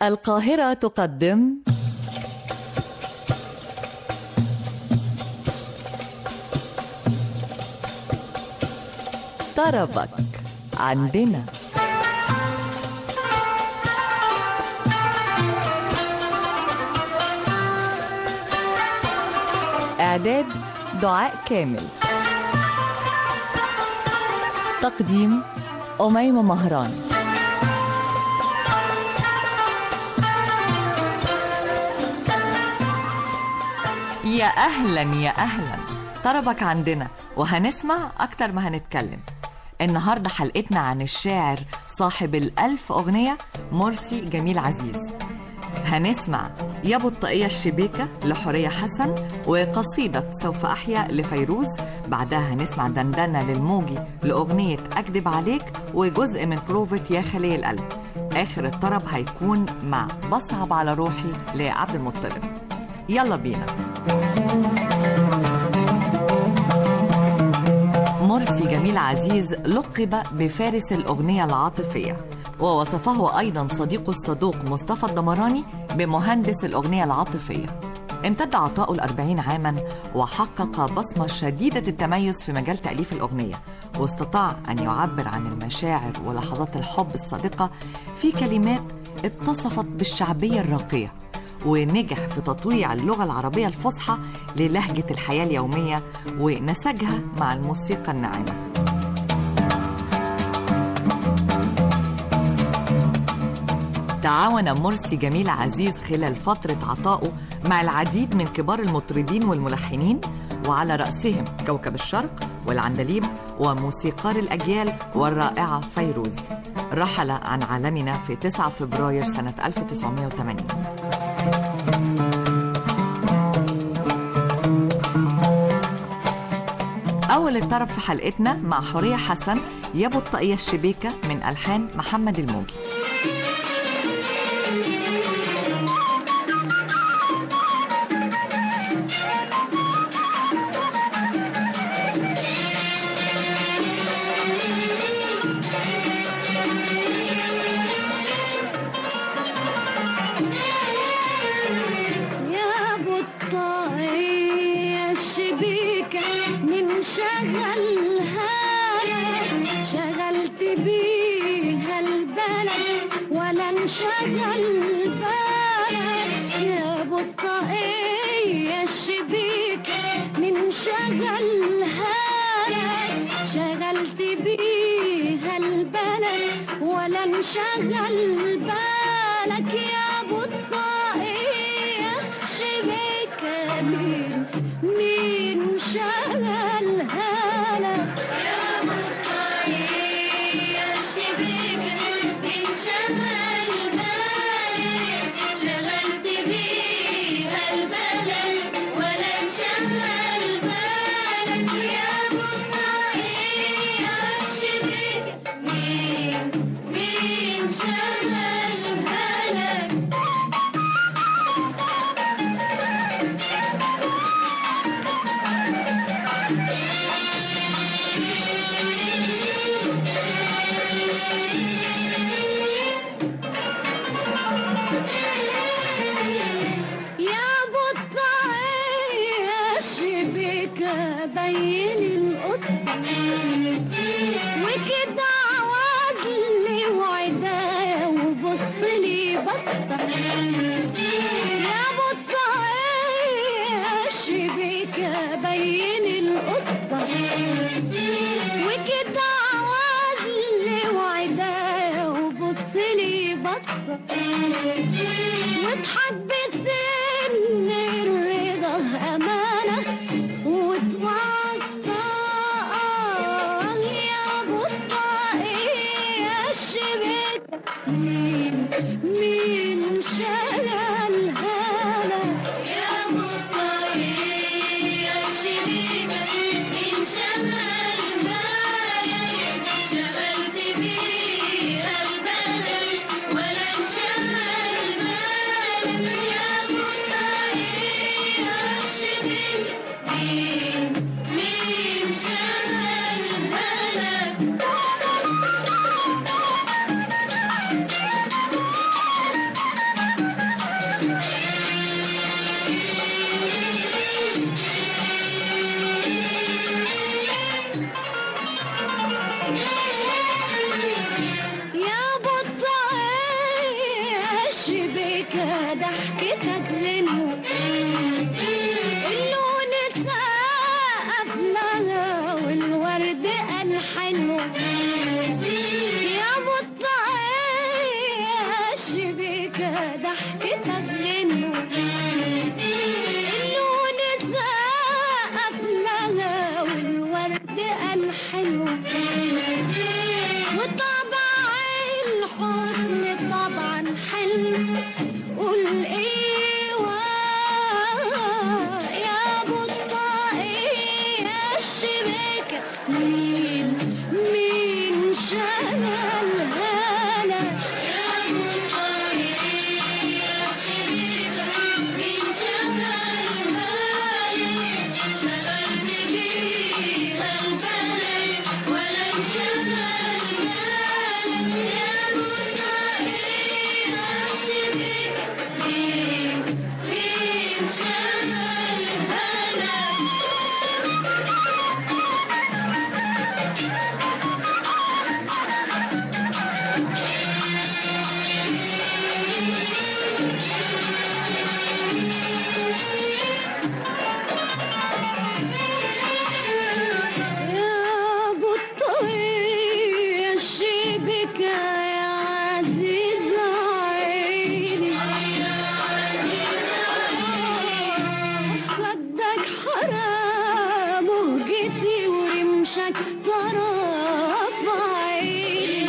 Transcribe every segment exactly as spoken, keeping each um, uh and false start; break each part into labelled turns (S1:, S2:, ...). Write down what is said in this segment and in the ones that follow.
S1: القاهرة تقدم طربك عندنا. إعداد دعاء كامل. تقديم أميمة مهران. يا أهلا يا أهلا، طربك عندنا وهنسمع أكتر ما هنتكلم. النهاردة حلقتنا عن الشاعر صاحب الألف أغنية مرسي جميل عزيز. هنسمع يا بطاقية الشبيكة لحورية حسن، وقصيدة سوف أحيا لفيروز. بعدها هنسمع دندنة للموجي لأغنية أكدب عليك، وجزء من بروفة يا خلي القلب. آخر الطرب هيكون مع بصعب على روحي لعبد المطلب. يلا بينا. مرسي جميل عزيز لقب بفارس الأغنية العاطفية، ووصفه أيضا صديقه الصدوق مصطفى الدمراني بمهندس الأغنية العاطفية. امتد عطاؤه الأربعين عاما، وحقق بصمة شديدة التميز في مجال تأليف الأغنية، واستطاع أن يعبر عن المشاعر ولحظات الحب الصادقة في كلمات اتصفت بالشعبية الراقية، ونجح في تطويع اللغة العربية الفصحى للهجة الحياة اليومية ونسجها مع الموسيقى الناعمة. تعاون مرسي جميل عزيز خلال فترة عطائه مع العديد من كبار المطربين والملحنين، وعلى رأسهم كوكب الشرق والعندليب وموسيقار الأجيال والرائعة فيروز. رحل عن عالمنا في تسعة فبراير سنة ألف وتسعمائة وثمانين. أول الطرب في حلقتنا مع حورية حسن، يا بطاقية الشبيكة من ألحان محمد الموجي.
S2: شغل بالك يا بطاقية الشبيكة من شغلها لك، شغلت بيها البلد ولا انشغل بالك يا بطاقية شبيكة مين مين شغلها لك يا بطاقية الشبيكة من شغلها. واضحك بسن الرضا أمانة وتوصى يا بطاقية الشبيكة مين مين شغلها لك يا بطاقية الشبيكة مين شغلها لك، شغلت بيها البلد ولا انشغل بالك يا بطاقية الشبيكة مين مين شغلها لك. الشبكة ضحكتك غنوة اللون سقف لها والورد قال حلوة يا بطاقية الشبكة ضحكتك غنوة اللون سقف لها والورد قال حلوة وطبع الحسن طبعا حلو قول ايه يا بطاقية الشبكة مين مين شغلها لك يا بطاقية الشبكة مين شغلها لك شغلت بيها البلد ولا انشغل بالك يا بطاقية الشبكة مين مين شغلها لك يا بطاقية الشبكة يا عزيزة عيني خدك حرام وهجتي ورمشك طرف عيني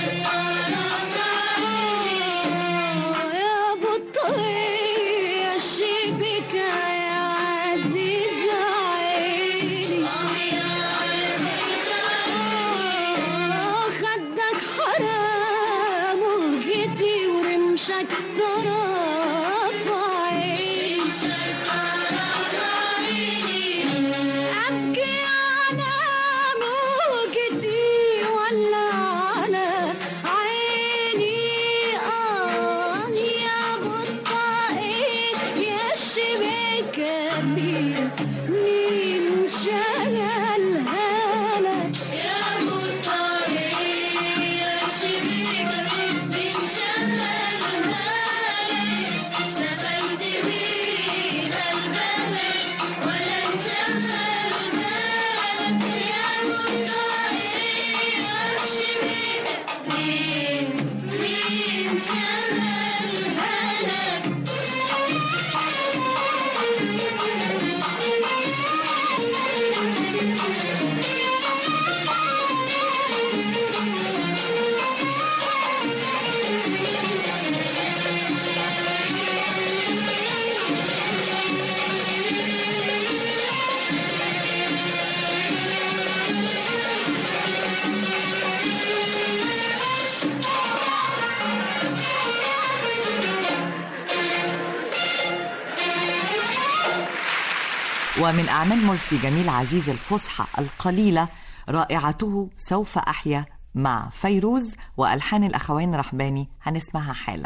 S2: يا بطاقية الشبكة يا عزيزة عيني خدك حرام وهجتي ورمشك طرف عيني أبكي على موجتي ولا على عيني آه يا بطاقية يا الشبكة مين مين شغلها لك يا بطاقية الشبكة مين شغلها لك شغلت بيها البلد ولا انشغل بالك يا بطاقية الشبكة مين مين شغلها لك
S1: ومن أعمال مرسي جميل عزيز الفصحى القليلة رائعته سوف أحيا مع فيروز وألحان الأخوين رحباني هنسمعها حالا.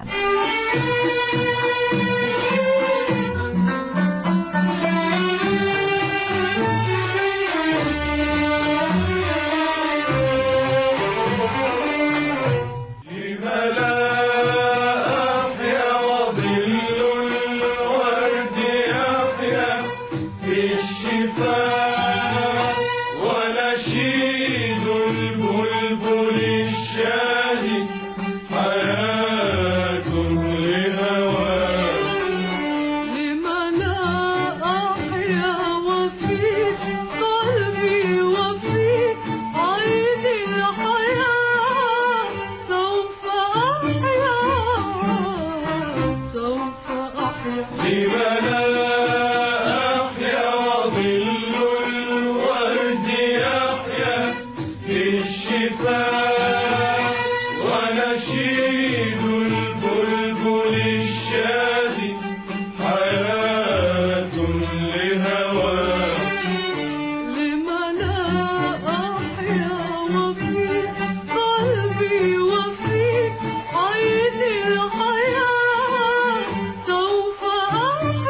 S2: وفي عيد الحياة سوف أحيا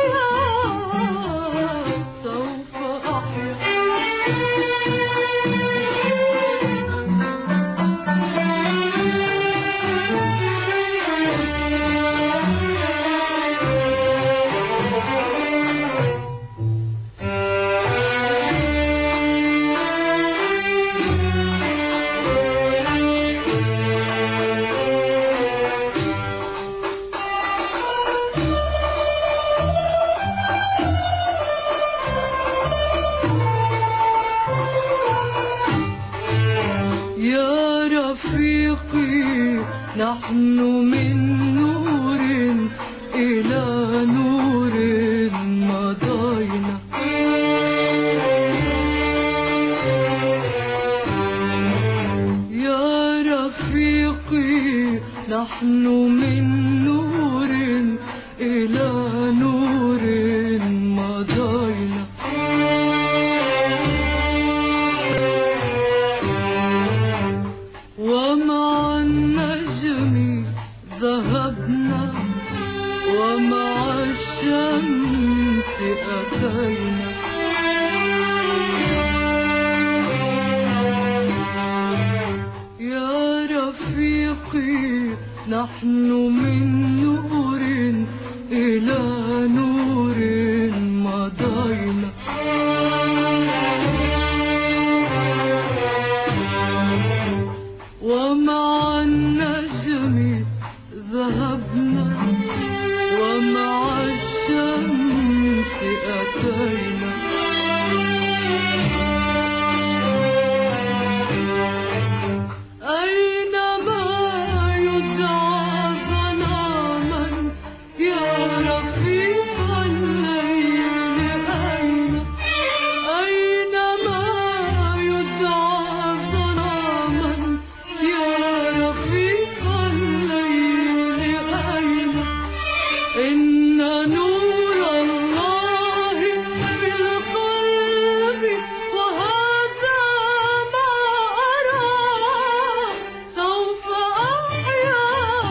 S3: نحن من نور إلى نور مضينا. يا رفيقي نحن من نور إلى نور مضينا. ومع النجم ذهبنا ومع الشمس أتينا. يا رفيقي نحن من نور إلى نور مضينا. ومع النجم ذهبنا ومع الشمس أتينا. أينما يدعى ظلاما يا رفيق الليل أين. أينما يدعى ظلاما يا رفيق الليل أين. إن نور الله في القلب وهذا ما أرى. سوف أحيا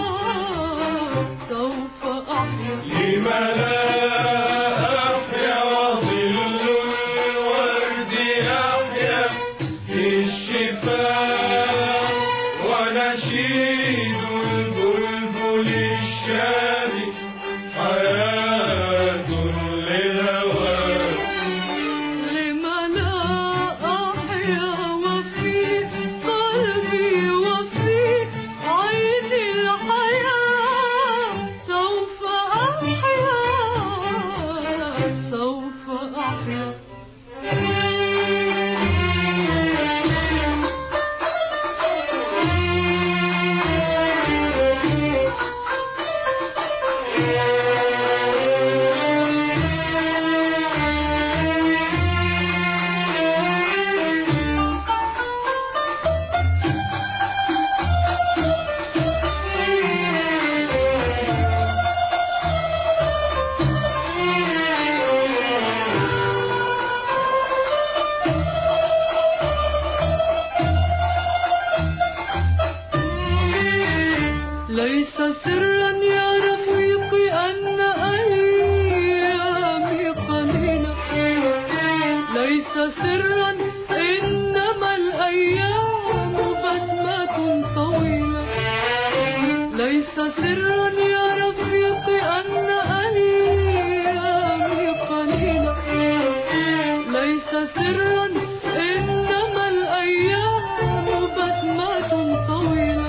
S3: سوف أحيا.
S4: لم لا أحيا وظل الورد أحيا في الشفاء ونشيد البلبل الشامي حياة للهوى.
S3: لم لا أحيا وفي قلبي وفي عيني الحياة. سوف أحيا سوف أحيا. ليس سرا يا رفيقي أن أيامي قليلة. ليس سرا إنما الأيام بسمة طويلة. ليس سرا يا رفيقي أن أيامي قليلة. ليس سرا إنما الأيام بسمة طويلة.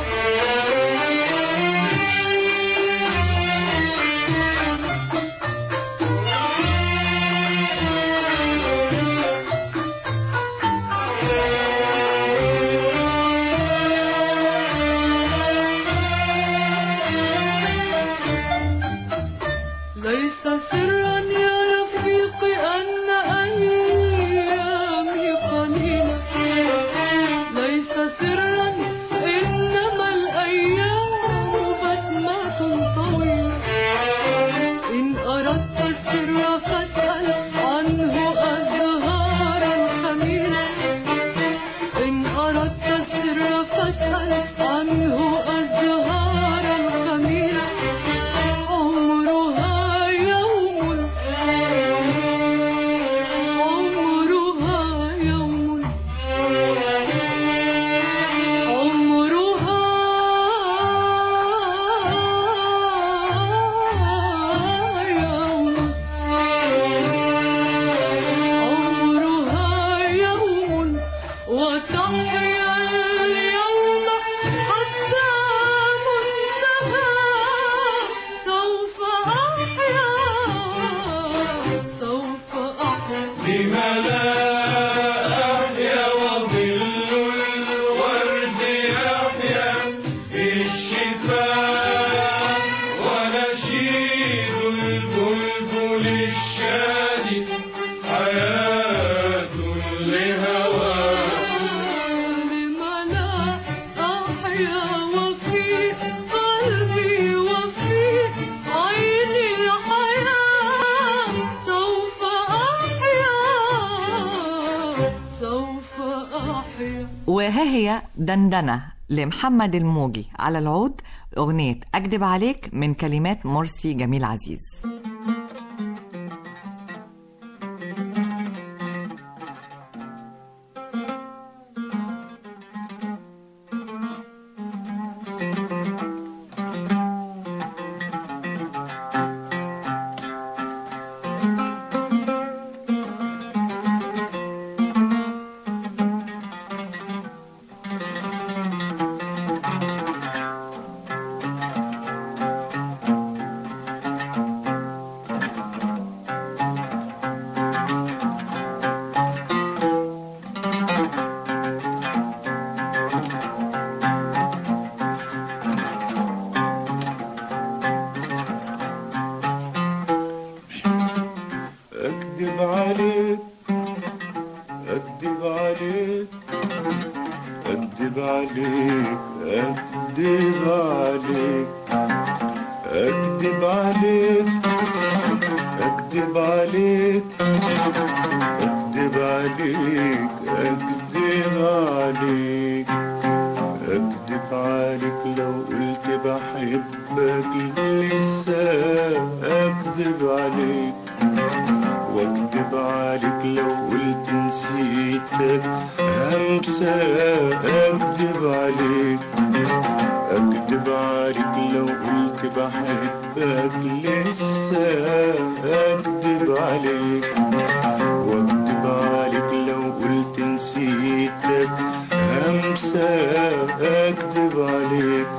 S3: ليس سرا يا رفيقي أن أيامي قليلة. ليس سرا إنما الأيام بسمة طويلة. إن أردت السر فاسأل عنه أزهارا خميلة. إن أردت السر فاسأل عنه أزهارا خميلة. عمرها يوم
S1: وهي دندنة لمحمد الموجي على العود، أغنية أكدب عليك من كلمات مرسي جميل عزيز.
S5: أكدب عليك أكدب عليك أكدب عليك أكدب عليك أكدب عليك أكدب عليك أكدب عليك أكدب عليك أكدب عليك لو قلت بحبك لسه أكدب عليك، واكدب عليك لو قلت نسيتك همسة اكدب عليك، اكدب عليك لو قلت بحبك لسه اكدب عليك، واكدب عليك لو قلت نسيتك همسة اكدب عليك.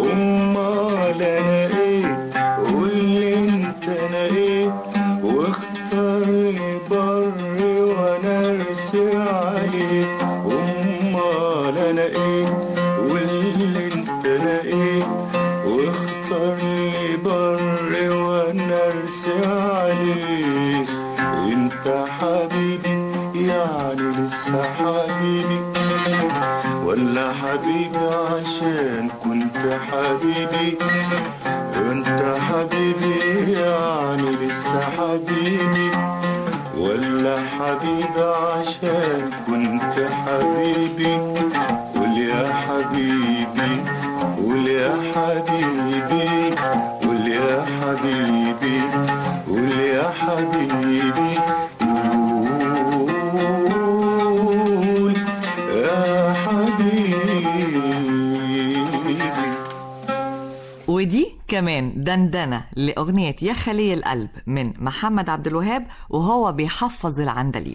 S5: امال انا ايه؟ قولي انت انا ايه؟ واختار لي بر وانا ارسي عليك. امال انا ايه؟ قولي انت انا ايه؟ واختار لي بر وانا ارسي عليك. انت حبيبي يعني لسه حبيبي، ولا حبيبي عشان كنت حبيبي؟ انت حبيبي يعني لسه حبيبي، ولا حبيبي عشان كنت حبيبي؟ قول يا حبيبي قول يا حبيبي قول يا حبيبي قول يا حبيبي قول يا حبيبي.
S1: ودي كمان دندنة لأغنية يا خلي القلب من محمد عبد الوهاب وهو بيحفظ العندليب.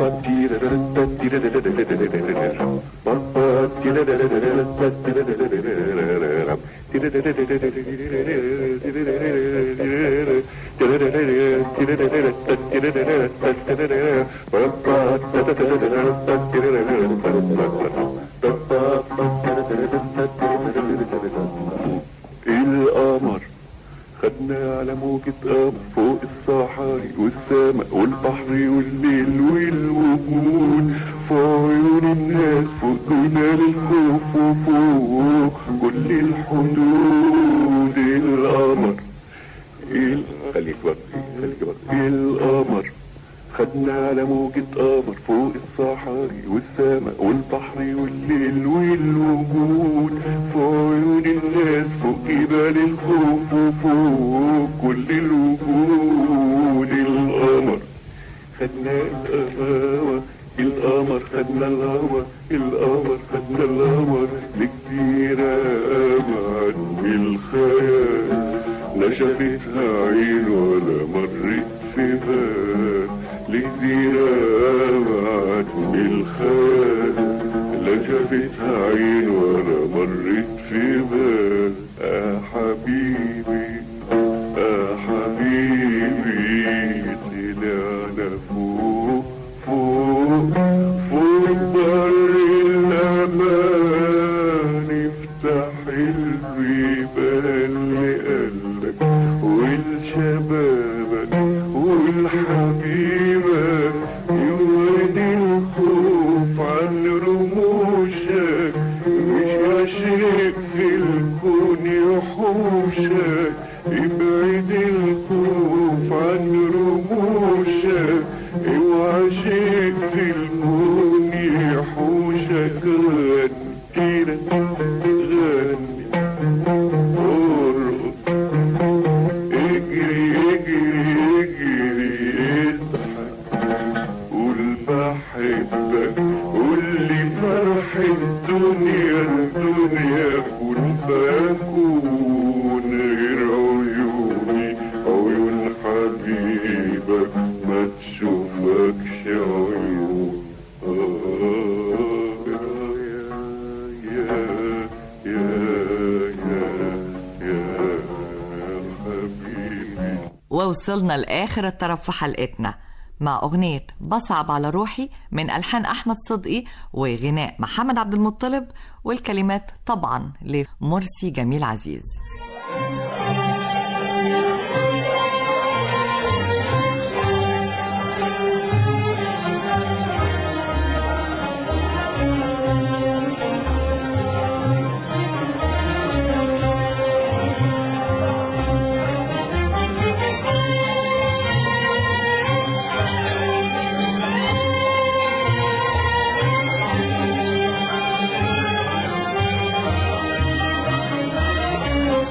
S5: القمر خدنا على موجة قمر فوق الصحاري والسماء والبحر والليل والوجود، في عيون الناس فوق جنان الخوف وفوق كل الحدود. القمر ال... خليك برضه خليك برضه القمر خدنا على موجة قمر فوق الصحاري والسماء والبحر والليل والوجود، في عيون الناس فوق جبال الخوف وفوق كل الوجود. القمر خدنا الهوى القمر خدنا الهوى القمر خدنا الهوى لجزيرة أبعد من الخيال، لا شافتها عين ولا مرت في بال. لجزيرة أبعد من الخيال، لا شافتها عين ولا مرت في بال. يا حبيبي يا حبيبي طلعنا فوق فوق فوق بر الأمان، افتح البيبان لقلبك ولشبابك والحبيبك، يورد الخوف عن رموشك، مش عاشق في الكون يحوشك، ابعد الخوف عن رموشك، اوعى شيء في الكون يحوشك.
S1: ووصلنا لآخر الطرف في حلقتنا مع أغنية بصعب على روحي من ألحان أحمد صدقي وغناء محمد عبد المطلب، والكلمات طبعا لمرسي جميل عزيز.
S2: Thank you.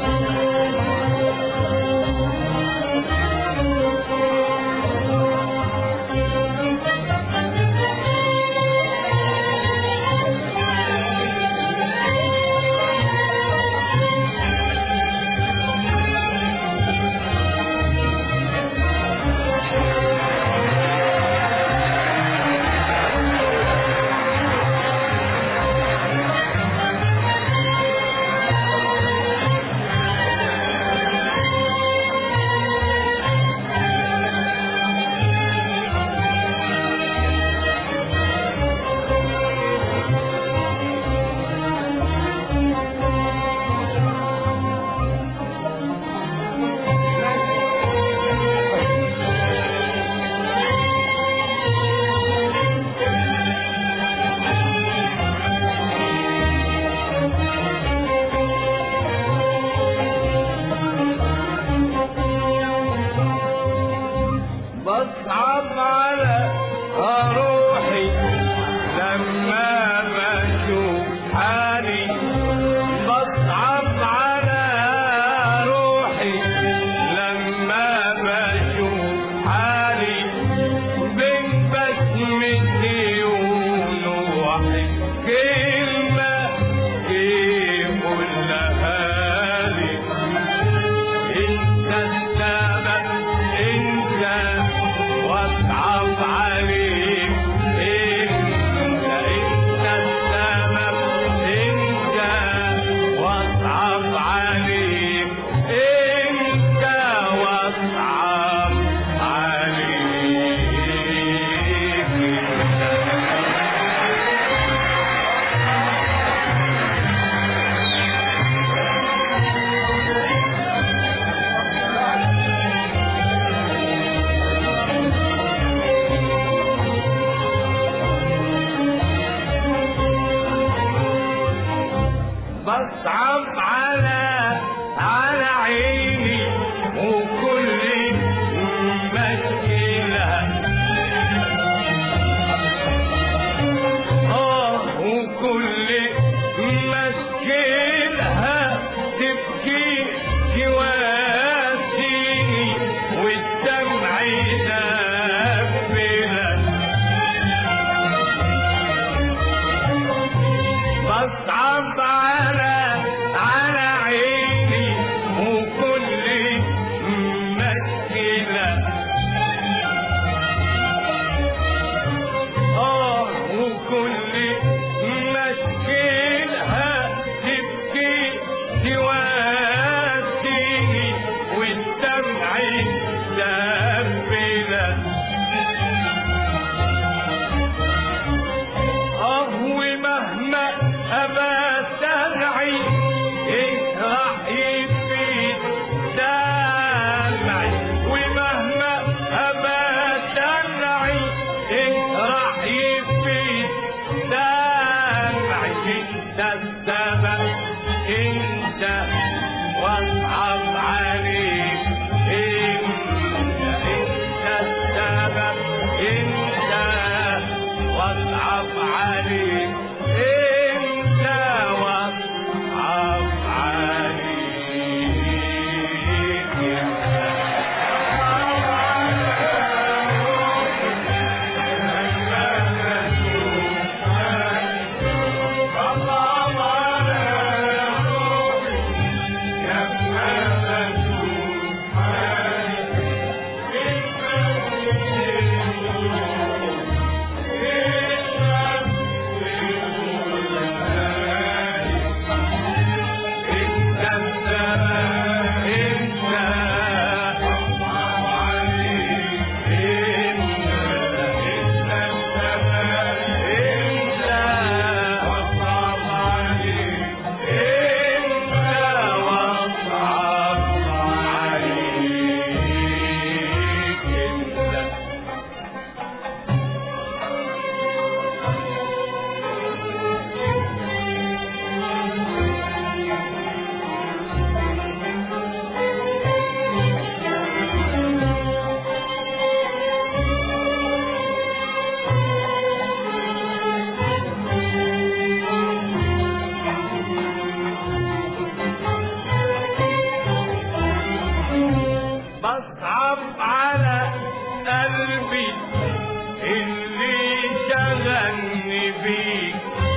S4: قلبي اللي شغلني بيك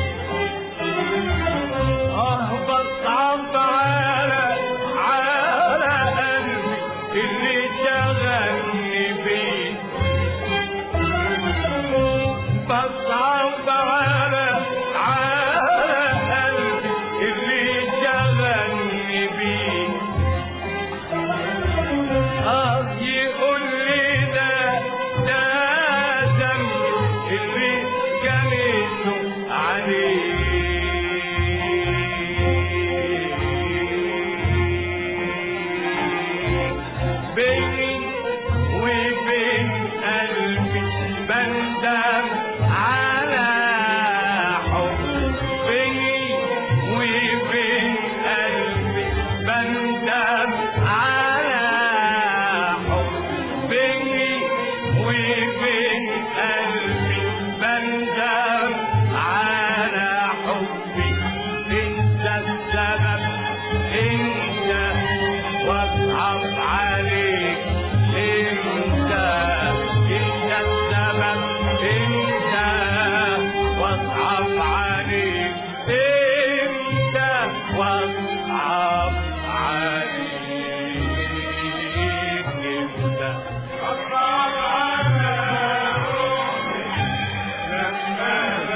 S4: اه بصعب على على قلبي اللي شغلني بيك بصعب على على قلبي اللي شغلني بيك اه يقول لي ده ده ذنبي اللي جنيته عليه بيني وبين قلبي بندم على حب بيني وبين قلبي بندم على حب بيني وبين قلبي بندم على حبي انت السبب انت واصعب عليك انت انت السبب انت واصعب عليك انت واصعب عليك انت واصعب على روحي لما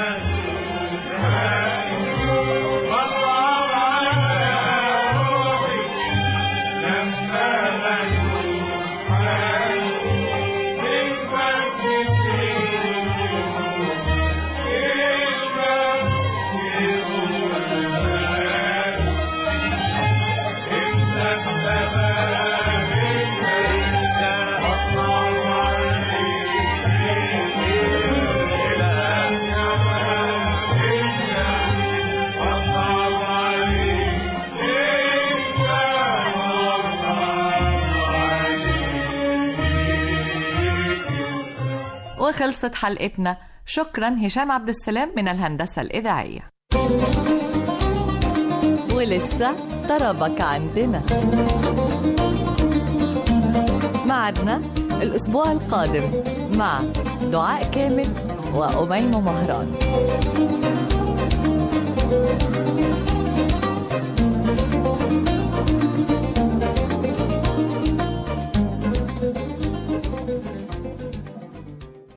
S4: بشوفك واصعب على روحي لما
S1: وخلصت حلقتنا. شكرا هشام عبد السلام من الهندسة الإذاعية. ولسه طربك عندنا معدنا الأسبوع القادم مع دعاء كامل وأميمة مهران.